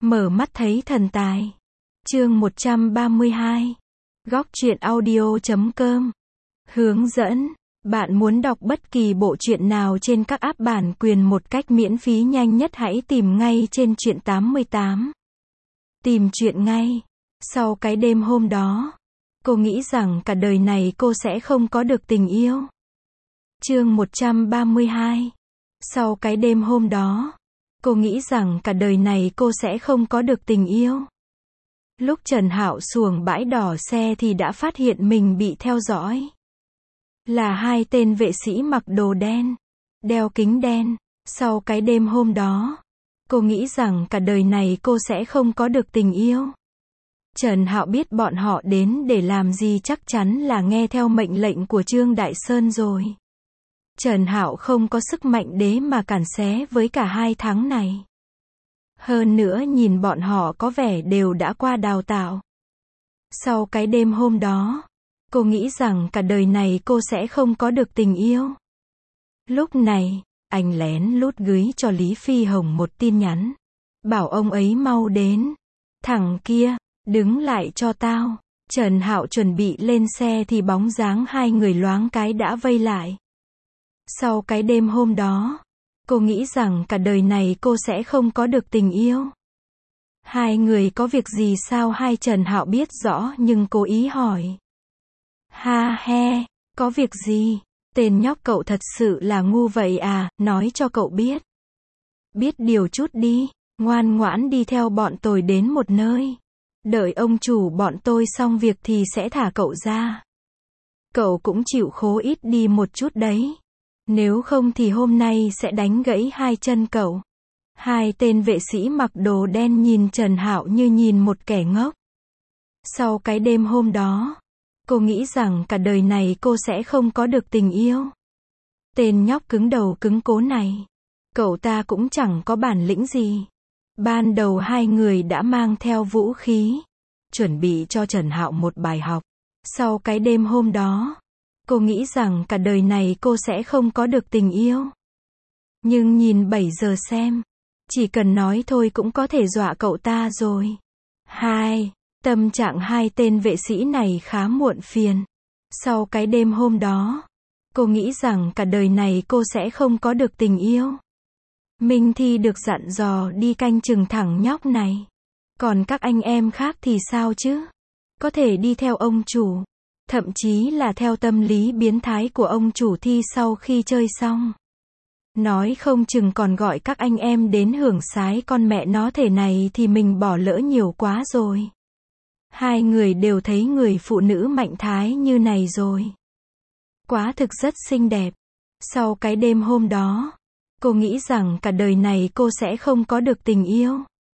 Mở mắt thấy thần tài. Chương 132. Góc truyện audio.com. Hướng dẫn. Bạn muốn đọc bất kỳ bộ truyện nào trên các app bản quyền một cách miễn phí nhanh nhất, hãy tìm ngay trên truyện 88. Tìm truyện ngay. Sau cái đêm hôm đó, cô nghĩ rằng cả đời này cô sẽ không có được tình yêu. Chương 132. Sau cái đêm hôm đó, cô nghĩ rằng cả đời này cô sẽ không có được tình yêu. Lúc Trần Hạo xuồng bãi đỏ xe thì đã phát hiện mình bị theo dõi. Là hai tên vệ sĩ mặc đồ đen, đeo kính đen. Sau cái đêm hôm đó, cô nghĩ rằng cả đời này cô sẽ không có được tình yêu. Trần Hạo biết bọn họ đến để làm gì, chắc chắn là nghe theo mệnh lệnh của Trương Đại Sơn rồi. Trần Hạo không có sức mạnh đế mà cản xé với cả hai tháng này. Hơn nữa nhìn bọn họ có vẻ đều đã qua đào tạo. Sau cái đêm hôm đó, cô nghĩ rằng cả đời này cô sẽ không có được tình yêu. Lúc này, anh lén lút gửi cho Lý Phi Hồng một tin nhắn. Bảo ông ấy mau đến. Thằng kia, đứng lại cho tao. Trần Hạo chuẩn bị lên xe thì bóng dáng hai người loáng cái đã vây lại. Sau cái đêm hôm đó, cô nghĩ rằng cả đời này cô sẽ không có được tình yêu. Hai người có việc gì sao? Hai Trần Hạo biết rõ nhưng cố ý hỏi. Ha he, có việc gì? Tên nhóc cậu thật sự là ngu vậy à, nói cho cậu biết. Biết điều chút đi, ngoan ngoãn đi theo bọn tôi đến một nơi. Đợi ông chủ bọn tôi xong việc thì sẽ thả cậu ra. Cậu cũng chịu khố ít đi một chút đấy. Nếu không thì hôm nay sẽ đánh gãy hai chân cậu. Hai tên vệ sĩ mặc đồ đen nhìn Trần Hạo như nhìn một kẻ ngốc. Sau cái đêm hôm đó, cô nghĩ rằng cả đời này cô sẽ không có được tình yêu. Tên nhóc cứng đầu cứng cố này, cậu ta cũng chẳng có bản lĩnh gì. Ban đầu hai người đã mang theo vũ khí, chuẩn bị cho Trần Hạo một bài học. Sau cái đêm hôm đó, cô nghĩ rằng cả đời này cô sẽ không có được tình yêu. Nhưng nhìn 7 giờ xem, chỉ cần nói thôi cũng có thể dọa cậu ta rồi. Tâm trạng hai tên vệ sĩ này khá muộn phiền. Sau cái đêm hôm đó, cô nghĩ rằng cả đời này cô sẽ không có được tình yêu. Minh Thi được dặn dò đi canh chừng thằng nhóc này. Còn các anh em khác thì sao chứ? Có thể đi theo ông chủ. Thậm chí là theo tâm lý biến thái của ông chủ Thi sau khi chơi xong. Nói không chừng còn gọi các anh em đến hưởng sái, con mẹ nó thể này thì mình bỏ lỡ nhiều quá rồi. Hai người đều thấy người phụ nữ mạnh thái như này rồi. Quá thực rất xinh đẹp. Sau cái đêm hôm đó, cô nghĩ rằng cả đời này cô sẽ không có được tình yêu.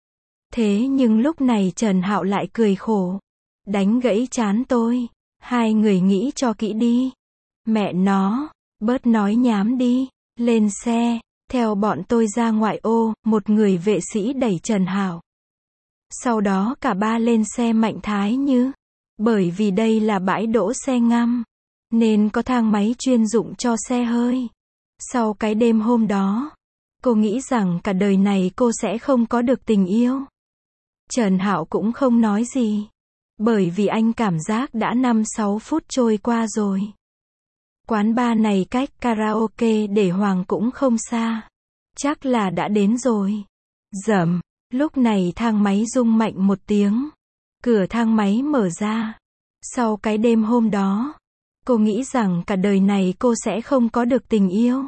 Thế nhưng lúc này Trần Hạo lại cười khổ. Đánh gãy trán tôi. Hai người nghĩ cho kỹ đi. Mẹ nó, bớt nói nhám đi. Lên xe, theo bọn tôi ra ngoại ô. Một người vệ sĩ đẩy Trần Hạo. Sau đó cả ba lên xe mạnh thái như. Bởi vì đây là bãi đỗ xe ngăm, nên có thang máy chuyên dụng cho xe hơi. Sau cái đêm hôm đó, cô nghĩ rằng cả đời này cô sẽ không có được tình yêu. Trần Hạo cũng không nói gì. Bởi vì anh cảm giác đã 5-6 phút trôi qua rồi. Quán bar này cách karaoke để Hoàng cũng không xa. Chắc là đã đến rồi. Rầm, lúc này thang máy rung mạnh một tiếng. Cửa thang máy mở ra. Sau cái đêm hôm đó, cô nghĩ rằng cả đời này cô sẽ không có được tình yêu.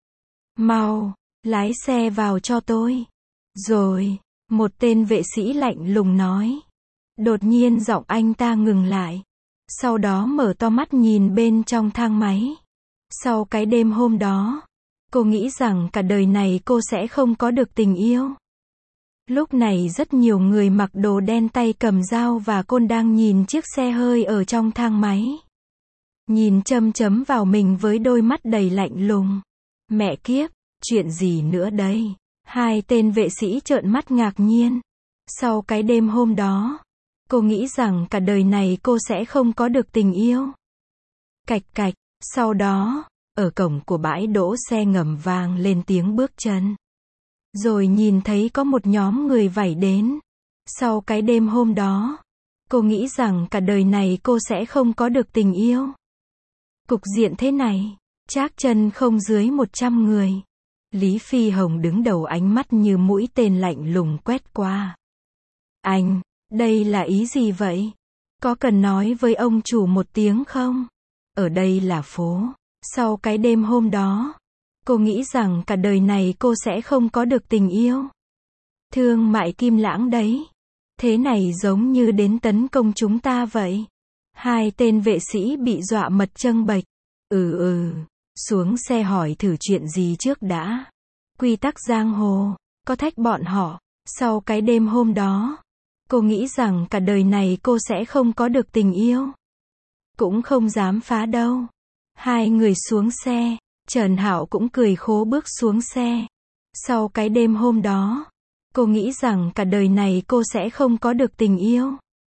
Mau, lái xe vào cho tôi. Rồi, một tên vệ sĩ lạnh lùng nói. Đột nhiên giọng anh ta ngừng lại. Sau đó mở to mắt nhìn bên trong thang máy. Sau cái đêm hôm đó, cô nghĩ rằng cả đời này cô sẽ không có được tình yêu. Lúc này rất nhiều người mặc đồ đen tay cầm dao và côn đang nhìn chiếc xe hơi ở trong thang máy. Nhìn châm chấm vào mình với đôi mắt đầy lạnh lùng. Mẹ kiếp, chuyện gì nữa đây? Hai tên vệ sĩ trợn mắt ngạc nhiên. Sau cái đêm hôm đó, cô nghĩ rằng cả đời này cô sẽ không có được tình yêu. Cạch cạch, sau đó, ở cổng của bãi đỗ xe ngầm vang lên tiếng bước chân. Rồi nhìn thấy có một nhóm người vảy đến. Sau cái đêm hôm đó, cô nghĩ rằng cả đời này cô sẽ không có được tình yêu. Cục diện thế này, trác chân không dưới 100 người. Lý Phi Hồng đứng đầu, ánh mắt như mũi tên lạnh lùng quét qua. Anh, đây là ý gì vậy? Có cần nói với ông chủ một tiếng không? Ở đây là phố. Sau cái đêm hôm đó, cô nghĩ rằng cả đời này cô sẽ không có được tình yêu. Thương mại Kim Lãng đấy. Thế này giống như đến tấn công chúng ta vậy. Hai tên vệ sĩ bị dọa mật trâng bệch. Xuống xe hỏi thử chuyện gì trước đã. Quy tắc giang hồ, có thách bọn họ. Sau cái đêm hôm đó, cô nghĩ rằng cả đời này cô sẽ không có được tình yêu. Cũng không dám phá đâu. Hai người xuống xe, Trần Hạo cũng cười khố bước xuống xe. Sau cái đêm hôm đó, cô nghĩ rằng cả đời này cô sẽ không có được tình yêu.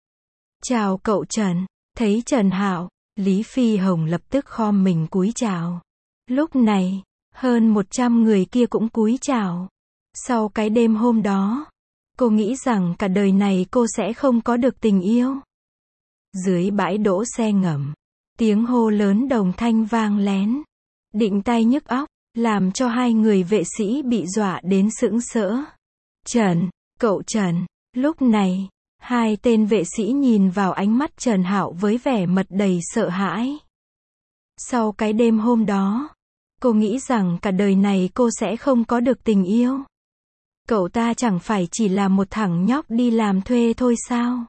Chào cậu Trần. Thấy Trần Hạo, Lý Phi Hồng lập tức khom mình cúi chào. Lúc này, hơn 100 người kia cũng cúi chào. Sau cái đêm hôm đó, cô nghĩ rằng cả đời này cô sẽ không có được tình yêu. Dưới bãi đỗ xe ngầm, tiếng hô lớn đồng thanh vang lén. Định tay nhức óc, làm cho hai người vệ sĩ bị dọa đến sững sỡ. Trần, cậu Trần. Lúc này, hai tên vệ sĩ nhìn vào ánh mắt Trần Hạo với vẻ mặt đầy sợ hãi. Sau cái đêm hôm đó, cô nghĩ rằng cả đời này cô sẽ không có được tình yêu. Cậu ta chẳng phải chỉ là một thằng nhóc đi làm thuê thôi sao?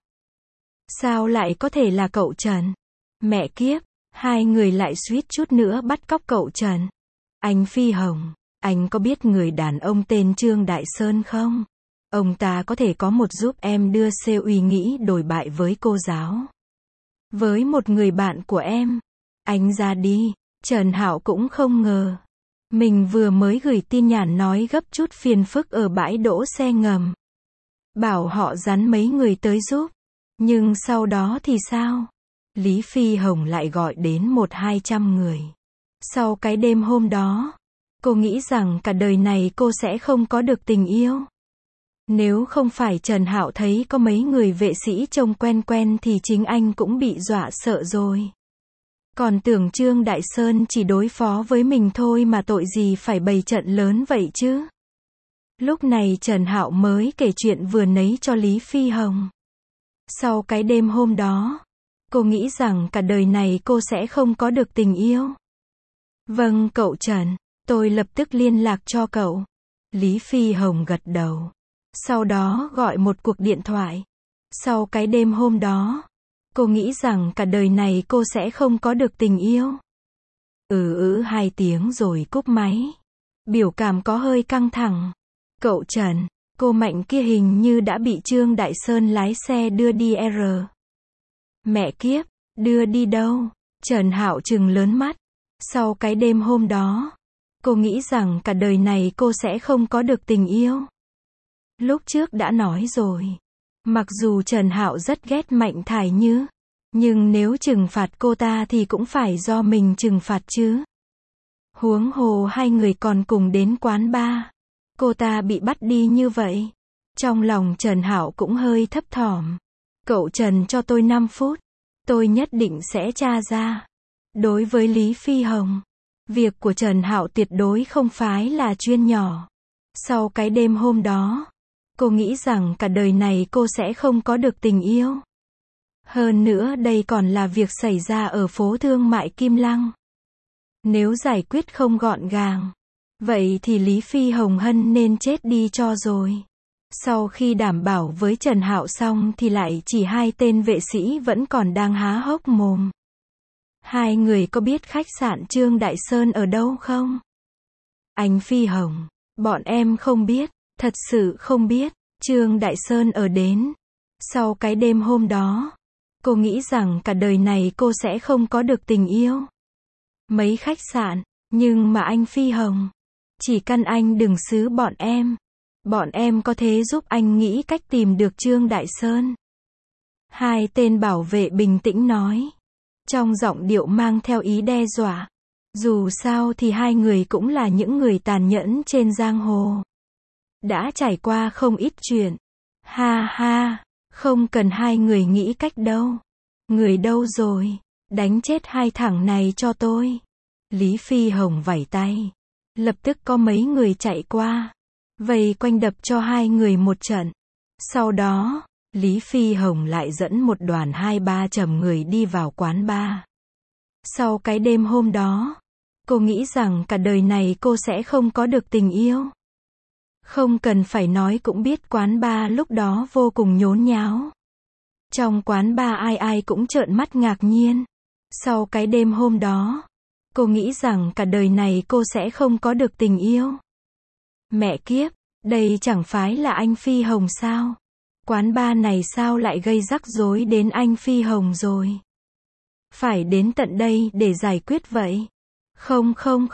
Sao lại có thể là cậu Trần? Mẹ kiếp, hai người lại suýt chút nữa bắt cóc cậu Trần. Anh Phi Hồng, anh có biết người đàn ông tên Trương Đại Sơn không? Ông ta có thể có một giúp em đưa xe uy nghĩ đổi bại với cô giáo. Với một người bạn của em. Anh ra đi. Trần Hạo cũng không ngờ. Mình vừa mới gửi tin nhắn nói gấp chút phiền phức ở bãi đỗ xe ngầm. Bảo họ dắn mấy người tới giúp. Nhưng sau đó thì sao? Lý Phi Hồng lại gọi đến 100-200 người. Sau cái đêm hôm đó, cô nghĩ rằng cả đời này cô sẽ không có được tình yêu. Nếu không phải Trần Hạo thấy có mấy người vệ sĩ trông quen quen thì chính anh cũng bị dọa sợ rồi. Còn tưởng Trương Đại Sơn chỉ đối phó với mình thôi mà tội gì phải bày trận lớn vậy chứ. Lúc này Trần Hạo mới kể chuyện vừa nấy cho Lý Phi Hồng. Sau cái đêm hôm đó, cô nghĩ rằng cả đời này cô sẽ không có được tình yêu. Vâng cậu Trần, tôi lập tức liên lạc cho cậu. Lý Phi Hồng gật đầu. Sau đó gọi một cuộc điện thoại. Sau cái đêm hôm đó, cô nghĩ rằng cả đời này cô sẽ không có được tình yêu. 2 tiếng rồi cúp máy. Biểu cảm có hơi căng thẳng. Cậu Trần, cô Mạnh kia hình như đã bị Trương Đại Sơn lái xe đưa đi R. Mẹ kiếp, đưa đi đâu? Trần Hạo trừng lớn mắt. Sau cái đêm hôm đó, cô nghĩ rằng cả đời này cô sẽ không có được tình yêu. Lúc trước đã nói rồi. Mặc dù Trần Hạo rất ghét Mạnh Thải Như, nhưng nếu trừng phạt cô ta thì cũng phải do mình trừng phạt chứ. Huống hồ hai người còn cùng đến quán bar. Cô ta bị bắt đi như vậy. Trong lòng Trần Hạo cũng hơi thấp thỏm. Cậu Trần cho tôi 5 phút. Tôi nhất định sẽ tra ra. Đối với Lý Phi Hồng, việc của Trần Hạo tuyệt đối không phải là chuyện nhỏ. Sau cái đêm hôm đó, cô nghĩ rằng cả đời này cô sẽ không có được tình yêu. Hơn nữa đây còn là việc xảy ra ở phố thương mại Kim Lăng. Nếu giải quyết không gọn gàng, vậy thì Lý Phi Hồng Hân nên chết đi cho rồi. Sau khi đảm bảo với Trần Hạo xong thì lại chỉ hai tên vệ sĩ vẫn còn đang há hốc mồm. Hai người có biết khách sạn Trương Đại Sơn ở đâu không? Anh Phi Hồng, bọn em không biết, thật sự không biết. Trương Đại Sơn ở đến. Sau cái đêm hôm đó, cô nghĩ rằng cả đời này cô sẽ không có được tình yêu. Mấy khách sạn, nhưng mà anh Phi Hồng, chỉ cần anh đừng xứ bọn em. Bọn em có thể giúp anh nghĩ cách tìm được Trương Đại Sơn. Hai tên bảo vệ bình tĩnh nói. Trong giọng điệu mang theo ý đe dọa. Dù sao thì hai người cũng là những người tàn nhẫn trên giang hồ. Đã trải qua không ít chuyện. Ha ha, không cần hai người nghĩ cách đâu. Người đâu rồi? Đánh chết hai thằng này cho tôi. Lý Phi Hồng vẩy tay. Lập tức có mấy người chạy qua, vây quanh đập cho hai người một trận. Sau đó, Lý Phi Hồng lại dẫn một đoàn 2-3 chầm người đi vào quán bar. Sau cái đêm hôm đó, cô nghĩ rằng cả đời này cô sẽ không có được tình yêu. Không cần phải nói cũng biết quán bar lúc đó vô cùng nhốn nháo. Trong quán bar ai ai cũng trợn mắt ngạc nhiên. Sau cái đêm hôm đó, cô nghĩ rằng cả đời này cô sẽ không có được tình yêu. Mẹ kiếp, đây chẳng phải là anh Phi Hồng sao? Quán bar này sao lại gây rắc rối đến anh Phi Hồng rồi? Phải đến tận đây để giải quyết vậy? Không,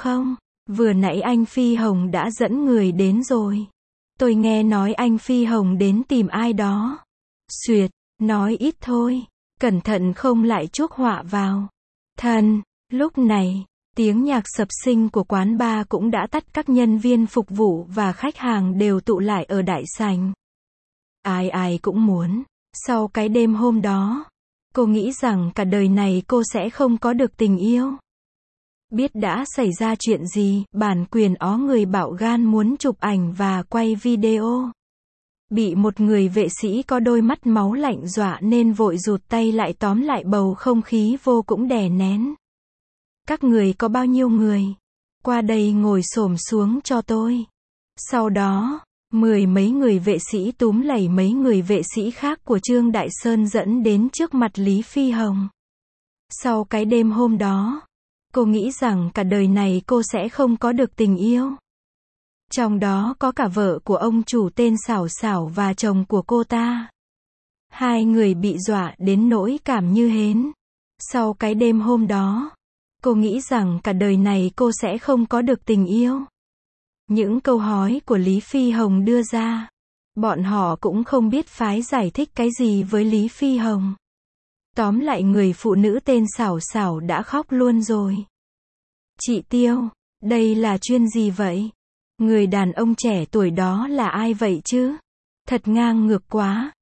vừa nãy anh Phi Hồng đã dẫn người đến rồi. Tôi nghe nói anh Phi Hồng đến tìm ai đó. Xuyệt, nói ít thôi, cẩn thận không lại chuốc họa vào. Thần, lúc này, tiếng nhạc sập sinh của quán bar cũng đã tắt, các nhân viên phục vụ và khách hàng đều tụ lại ở đại sảnh. Ai ai cũng muốn. Sau cái đêm hôm đó, cô nghĩ rằng cả đời này cô sẽ không có được tình yêu. Biết đã xảy ra chuyện gì, bản quyền ó người bạo gan muốn chụp ảnh và quay video. Bị một người vệ sĩ có đôi mắt máu lạnh dọa nên vội rụt tay lại, tóm lại bầu không khí vô cũng đè nén. Các người có bao nhiêu người? Qua đây ngồi xổm xuống cho tôi. Sau đó, 10 mấy người vệ sĩ túm lẩy mấy người vệ sĩ khác của Trương Đại Sơn dẫn đến trước mặt Lý Phi Hồng. Sau cái đêm hôm đó, cô nghĩ rằng cả đời này cô sẽ không có được tình yêu. Trong đó có cả vợ của ông chủ tên Xảo Xảo và chồng của cô ta. Hai người bị dọa đến nỗi cảm như hến. Sau cái đêm hôm đó, cô nghĩ rằng cả đời này cô sẽ không có được tình yêu. Những câu hỏi của Lý Phi Hồng đưa ra, bọn họ cũng không biết phái giải thích cái gì với Lý Phi Hồng. Tóm lại người phụ nữ tên Xảo Xảo đã khóc luôn rồi. Chị Tiêu, đây là chuyên gì vậy? Người đàn ông trẻ tuổi đó là ai vậy chứ? Thật ngang ngược quá.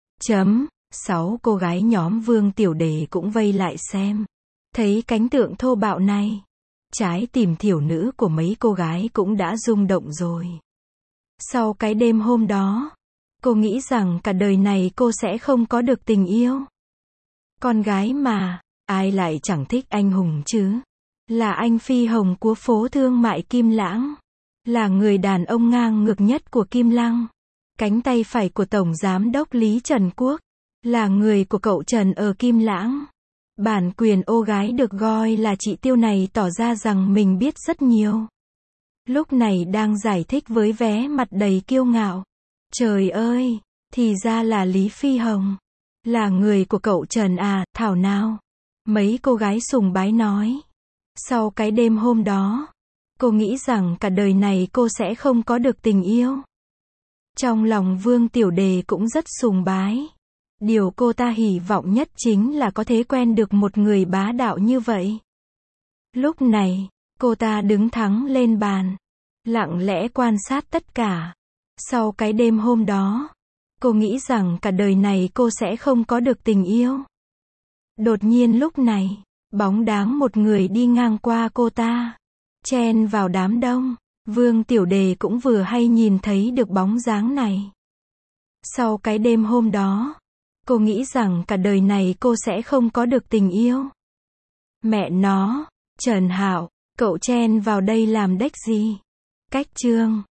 6 cô gái nhóm Vương Tiểu Đề cũng vây lại xem. Thấy cảnh tượng thô bạo này, trái tim thiểu nữ của mấy cô gái cũng đã rung động rồi. Sau cái đêm hôm đó, cô nghĩ rằng cả đời này cô sẽ không có được tình yêu. Con gái mà, ai lại chẳng thích anh hùng chứ? Là anh Phi Hồng của phố thương mại Kim Lãng. Là người đàn ông ngang ngược nhất của Kim Lăng. Cánh tay phải của Tổng Giám đốc Lý Trần Quốc. Là người của cậu Trần ở Kim Lãng. Bản quyền ô gái được gọi là chị Tiêu này tỏ ra rằng mình biết rất nhiều. Lúc này đang giải thích với vẻ mặt đầy kiêu ngạo. Trời ơi, thì ra là Lý Phi Hồng. Là người của cậu Trần à, thảo nào. Mấy cô gái sùng bái nói. Sau cái đêm hôm đó, cô nghĩ rằng cả đời này cô sẽ không có được tình yêu. Trong lòng Vương Tiểu Đề cũng rất sùng bái. Điều cô ta hy vọng nhất chính là có thể quen được một người bá đạo như vậy. Lúc này, cô ta đứng thẳng lên bàn, lặng lẽ quan sát tất cả. Sau cái đêm hôm đó, cô nghĩ rằng cả đời này cô sẽ không có được tình yêu. Đột nhiên lúc này, bóng dáng một người đi ngang qua cô ta, chen vào đám đông. Vương Tiểu Đề cũng vừa hay nhìn thấy được bóng dáng này. Sau cái đêm hôm đó, cô nghĩ rằng cả đời này cô sẽ không có được tình yêu. Mẹ nó, Trần Hạo, cậu chen vào đây làm đếch gì? Cách Trương